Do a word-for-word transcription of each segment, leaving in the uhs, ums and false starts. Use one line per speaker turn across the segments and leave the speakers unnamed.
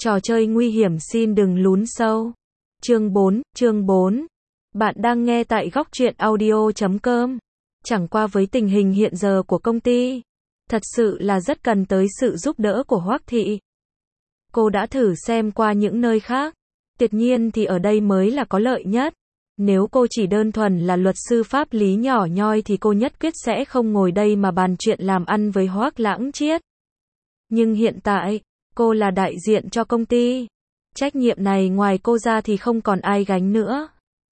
Trò chơi nguy hiểm xin đừng lún sâu. Chương bốn, chương bốn. Bạn đang nghe tại góc truyện audio chấm com. Chẳng qua với tình hình hiện giờ của công ty, thật sự là rất cần tới sự giúp đỡ của Hoắc Thị. Cô đã thử xem qua những nơi khác, tuyệt nhiên thì ở đây mới là có lợi nhất. Nếu cô chỉ đơn thuần là luật sư pháp lý nhỏ nhoi thì cô nhất quyết sẽ không ngồi đây mà bàn chuyện làm ăn với Hoắc Lãng Chiết. Nhưng hiện tại, cô là đại diện cho công ty. Trách nhiệm này ngoài cô ra thì không còn ai gánh nữa.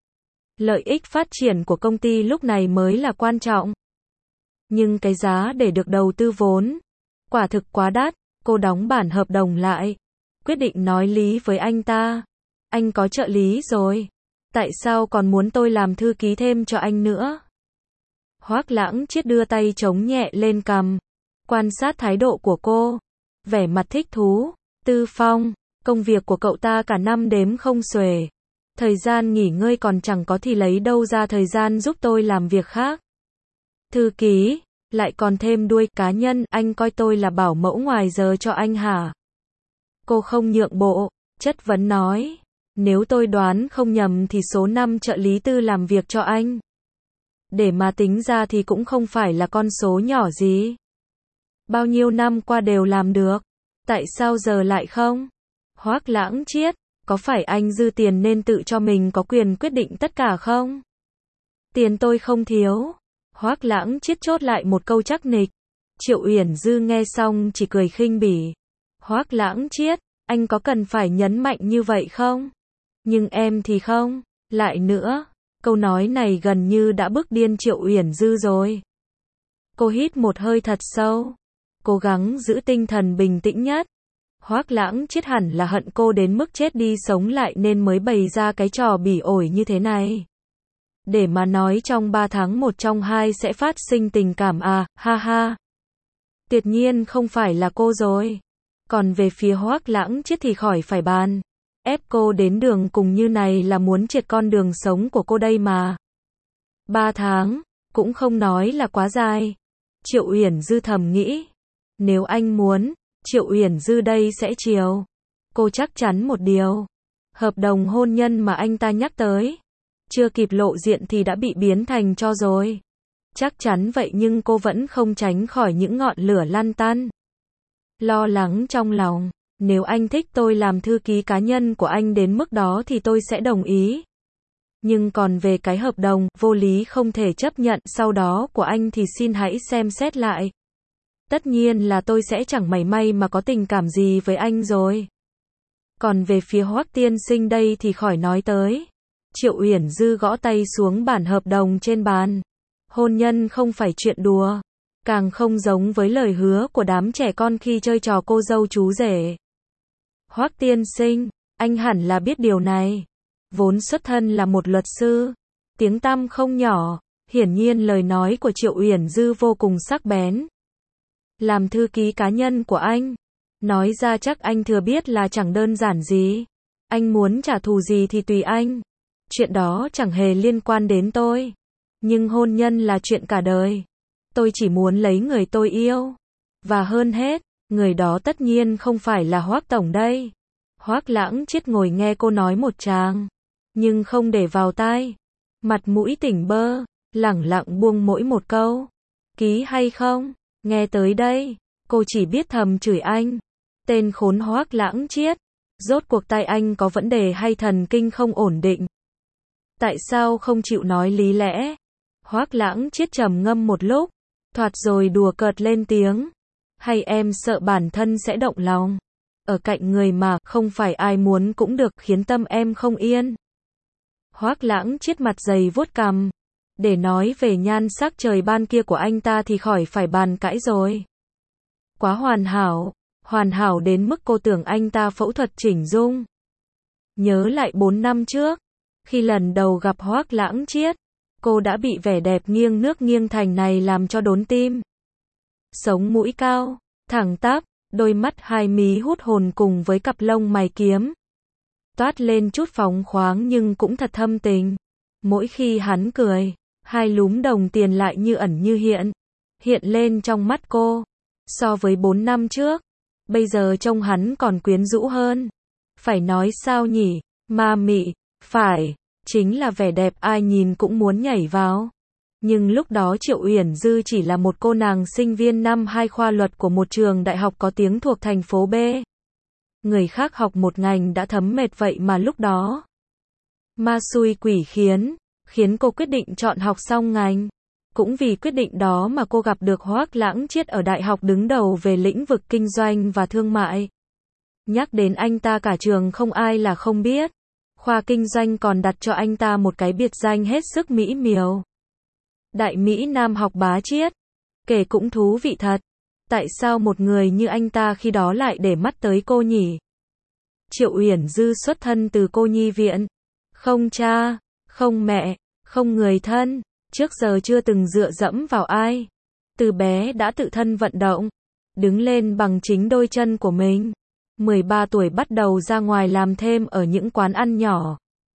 Lợi ích phát triển của công ty lúc này mới là quan trọng. Nhưng cái giá để được đầu tư vốn, quả thực quá đắt. Cô đóng bản hợp đồng lại, quyết định nói lý với anh ta. Anh có trợ lý rồi, tại sao còn muốn tôi làm thư ký thêm cho anh nữa? Hoắc Lãng Chiết đưa tay chống nhẹ lên cằm, quan sát thái độ của cô, vẻ mặt thích thú. Tư Phong, công việc của cậu ta cả năm đếm không xuể. Thời gian nghỉ ngơi còn chẳng có thì lấy đâu ra thời gian giúp tôi làm việc khác. Thư ký, lại còn thêm đuôi cá nhân, anh coi tôi là bảo mẫu ngoài giờ cho anh hả? Cô không nhượng bộ, chất vấn nói. Nếu tôi đoán không nhầm thì số năm trợ lý tư làm việc cho anh, để mà tính ra thì cũng không phải là con số nhỏ gì. Bao nhiêu năm qua đều làm được, tại sao giờ lại không? Hoắc Lãng Chiết, có phải anh dư tiền nên tự cho mình có quyền quyết định tất cả không? Tiền tôi không thiếu. Hoắc Lãng Chiết chốt lại một câu chắc nịch. Triệu Uyển Dư nghe xong chỉ cười khinh bỉ. Hoắc Lãng Chiết, anh có cần phải nhấn mạnh như vậy không? Nhưng em thì không. Lại nữa, câu nói này gần như đã bức điên Triệu Uyển Dư rồi. Cô hít một hơi thật sâu, cố gắng giữ tinh thần bình tĩnh nhất. Hoắc Lãng Chiết hẳn là hận cô đến mức chết đi sống lại nên mới bày ra cái trò bỉ ổi như thế này. Để mà nói trong ba tháng một trong hai sẽ phát sinh tình cảm à, ha ha. Tuyệt nhiên không phải là cô rồi. Còn về phía Hoắc Lãng Chiết thì khỏi phải bàn. Ép cô đến đường cùng như này là muốn triệt con đường sống của cô đây mà. Ba tháng, cũng không nói là quá dài. Triệu Uyển Dư thầm nghĩ. Nếu anh muốn, Triệu Uyển Dư đây sẽ chiều. Cô chắc chắn một điều. Hợp đồng hôn nhân mà anh ta nhắc tới, chưa kịp lộ diện thì đã bị biến thành tro rồi. Chắc chắn vậy nhưng cô vẫn không tránh khỏi những ngọn lửa lăn tăn. Lo lắng trong lòng. Nếu anh thích tôi làm thư ký cá nhân của anh đến mức đó thì tôi sẽ đồng ý. Nhưng còn về cái hợp đồng vô lý không thể chấp nhận sau đó của anh thì xin hãy xem xét lại. Tất nhiên là tôi sẽ chẳng mảy may mà có tình cảm gì với anh rồi. Còn về phía Hoắc tiên sinh đây thì khỏi nói tới. Triệu Uyển Dư gõ tay xuống bản hợp đồng trên bàn. Hôn nhân không phải chuyện đùa, càng không giống với lời hứa của đám trẻ con khi chơi trò cô dâu chú rể. Hoắc tiên sinh, anh hẳn là biết điều này. Vốn xuất thân là một luật sư, tiếng tăm không nhỏ, hiển nhiên lời nói của Triệu Uyển Dư vô cùng sắc bén. Làm thư ký cá nhân của anh, nói ra chắc anh thừa biết là chẳng đơn giản gì. Anh muốn trả thù gì thì tùy anh. Chuyện đó chẳng hề liên quan đến tôi. Nhưng hôn nhân là chuyện cả đời. Tôi chỉ muốn lấy người tôi yêu. Và hơn hết, người đó tất nhiên không phải là Hoắc tổng đây. Hoắc Lãng Chiết ngồi nghe cô nói một tràng, nhưng không để vào tai. Mặt mũi tỉnh bơ, lẳng lặng buông mỗi một câu. Ký hay không? Nghe tới đây, cô chỉ biết thầm chửi anh. Tên khốn Hoắc Lãng Chiết. Rốt cuộc tai anh có vấn đề hay thần kinh không ổn định? Tại sao không chịu nói lý lẽ? Hoắc Lãng Chiết trầm ngâm một lúc, thoạt rồi đùa cợt lên tiếng. Hay em sợ bản thân sẽ động lòng? Ở cạnh người mà không phải ai muốn cũng được khiến tâm em không yên. Hoắc Lãng Chiết mặt dày vuốt cằm. Để nói về nhan sắc trời ban kia của anh ta thì khỏi phải bàn cãi rồi. Quá hoàn hảo, hoàn hảo đến mức cô tưởng anh ta phẫu thuật chỉnh dung. Nhớ lại bốn năm trước, khi lần đầu gặp Hoắc Lãng Chiết, cô đã bị vẻ đẹp nghiêng nước nghiêng thành này làm cho đốn tim. Sống mũi cao, thẳng tắp, đôi mắt hai mí hút hồn cùng với cặp lông mày kiếm. Toát lên chút phóng khoáng nhưng cũng thật thâm tình. Mỗi khi hắn cười, hai lúm đồng tiền lại như ẩn như hiện, hiện lên trong mắt cô. So với bốn năm trước, bây giờ trông hắn còn quyến rũ hơn. Phải nói sao nhỉ? Ma mị. Phải. Chính là vẻ đẹp ai nhìn cũng muốn nhảy vào. Nhưng lúc đó Triệu Uyển Dư chỉ là một cô nàng sinh viên năm hai khoa luật của một trường đại học có tiếng thuộc thành phố B. Người khác học một ngành đã thấm mệt vậy mà lúc đó. Ma xui quỷ khiến, khiến cô quyết định chọn học xong ngành. Cũng vì quyết định đó mà cô gặp được Hoác Lãng Chiết ở đại học đứng đầu về lĩnh vực kinh doanh và thương mại. Nhắc đến anh ta cả trường không ai là không biết. Khoa kinh doanh còn đặt cho anh ta một cái biệt danh hết sức mỹ miều. Đại Mỹ Nam học bá Chiết. Kể cũng thú vị thật. Tại sao một người như anh ta khi đó lại để mắt tới cô nhỉ? Triệu Uyển Dư xuất thân từ cô nhi viện. Không cha, không mẹ, không người thân. Trước giờ chưa từng dựa dẫm vào ai. Từ bé đã tự thân vận động. Đứng lên bằng chính đôi chân của mình. mười ba tuổi bắt đầu ra ngoài làm thêm ở những quán ăn nhỏ.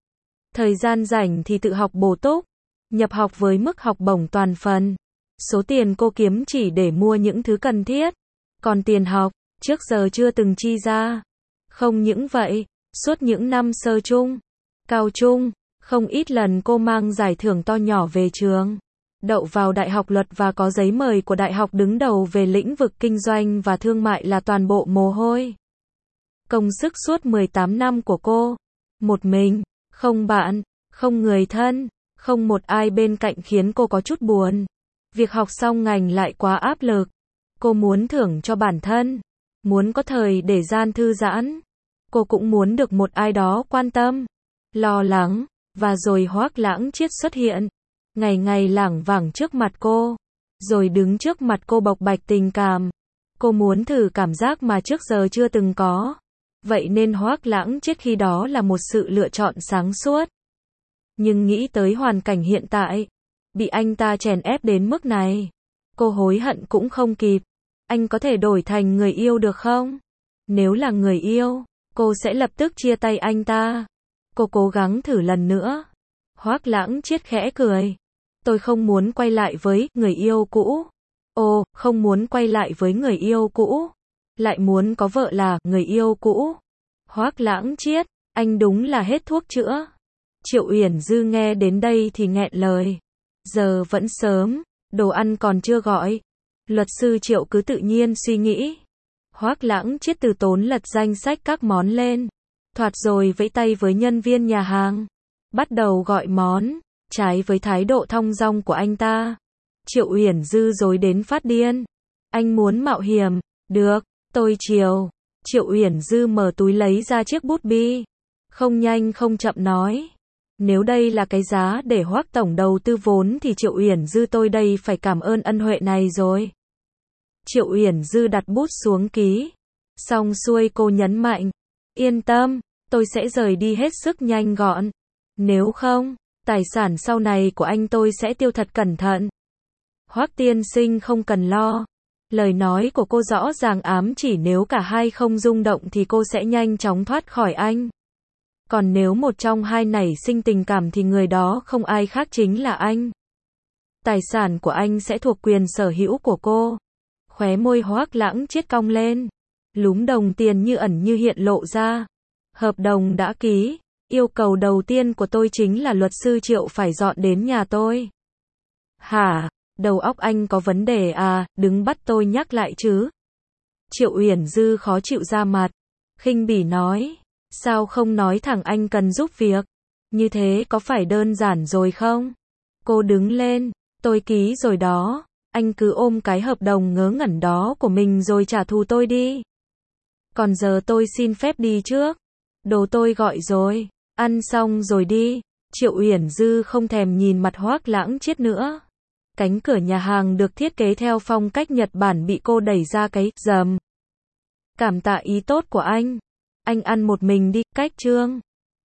Thời gian rảnh thì tự học bổ túc. Nhập học với mức học bổng toàn phần. Số tiền cô kiếm chỉ để mua những thứ cần thiết. Còn tiền học, trước giờ chưa từng chi ra. Không những vậy, suốt những năm sơ trung, cao trung, không ít lần cô mang giải thưởng to nhỏ về trường. Đậu vào đại học luật và có giấy mời của đại học đứng đầu về lĩnh vực kinh doanh và thương mại là toàn bộ mồ hôi. Công sức suốt mười tám năm của cô. Một mình, không bạn, không người thân, không một ai bên cạnh khiến cô có chút buồn. Việc học xong ngành lại quá áp lực. Cô muốn thưởng cho bản thân. Muốn có thời để gian thư giãn. Cô cũng muốn được một ai đó quan tâm, lo lắng. Và rồi Hoác Lãng Chiết xuất hiện. Ngày ngày lảng vảng trước mặt cô. Rồi đứng trước mặt cô bộc bạch tình cảm. Cô muốn thử cảm giác mà trước giờ chưa từng có. Vậy nên Hoác Lãng Chiết khi đó là một sự lựa chọn sáng suốt. Nhưng nghĩ tới hoàn cảnh hiện tại, bị anh ta chèn ép đến mức này, cô hối hận cũng không kịp. Anh có thể đổi thành người yêu được không? Nếu là người yêu, cô sẽ lập tức chia tay anh ta. Cô cố gắng thử lần nữa. Hoác Lãng Chiết khẽ cười. Tôi không muốn quay lại với người yêu cũ. Ồ, không muốn quay lại với người yêu cũ. Lại muốn có vợ là người yêu cũ. Hoác Lãng Chiết, anh đúng là hết thuốc chữa. Triệu Uyển Dư nghe đến đây thì nghẹn lời. Giờ vẫn sớm, đồ ăn còn chưa gọi. Luật sư Triệu cứ tự nhiên suy nghĩ. Hoác Lãng Chiết từ tốn lật danh sách các món lên. Thoạt rồi vẫy tay với nhân viên nhà hàng. Bắt đầu gọi món, trái với thái độ thong dong của anh ta. Triệu Uyển Dư dối đến phát điên. Anh muốn mạo hiểm, được, tôi chiều. Triệu Uyển Dư mở túi lấy ra chiếc bút bi. Không nhanh không chậm nói. Nếu đây là cái giá để Hoác tổng đầu tư vốn thì Triệu Uyển Dư tôi đây phải cảm ơn ân huệ này rồi. Triệu Uyển Dư đặt bút xuống ký. Xong xuôi cô nhấn mạnh. Yên tâm, tôi sẽ rời đi hết sức nhanh gọn. Nếu không, tài sản sau này của anh tôi sẽ tiêu thật cẩn thận. Hoác tiên sinh không cần lo. Lời nói của cô rõ ràng ám chỉ nếu cả hai không rung động thì cô sẽ nhanh chóng thoát khỏi anh. Còn nếu một trong hai nảy sinh tình cảm thì người đó không ai khác chính là anh. Tài sản của anh sẽ thuộc quyền sở hữu của cô. Khóe môi Hoác Lãng Chiết cong lên. Lúm đồng tiền như ẩn như hiện lộ ra. Hợp đồng đã ký. Yêu cầu đầu tiên của tôi chính là luật sư Triệu phải dọn đến nhà tôi. Hả? Đầu óc anh có vấn đề à, đừng bắt tôi nhắc lại chứ. Triệu Uyển Dư khó chịu ra mặt. Khinh bỉ nói. Sao không nói thẳng anh cần giúp việc? Như thế có phải đơn giản rồi không? Cô đứng lên. Tôi ký rồi đó. Anh cứ ôm cái hợp đồng ngớ ngẩn đó của mình rồi trả thù tôi đi. Còn giờ tôi xin phép đi trước. Đồ tôi gọi rồi. Ăn xong rồi đi. Triệu Uyển Dư không thèm nhìn mặt Hoác Lãng Chiết nữa. Cánh cửa nhà hàng được thiết kế theo phong cách Nhật Bản bị cô đẩy ra cái rầm. Cảm tạ ý tốt của anh. Anh ăn một mình đi, cách trương.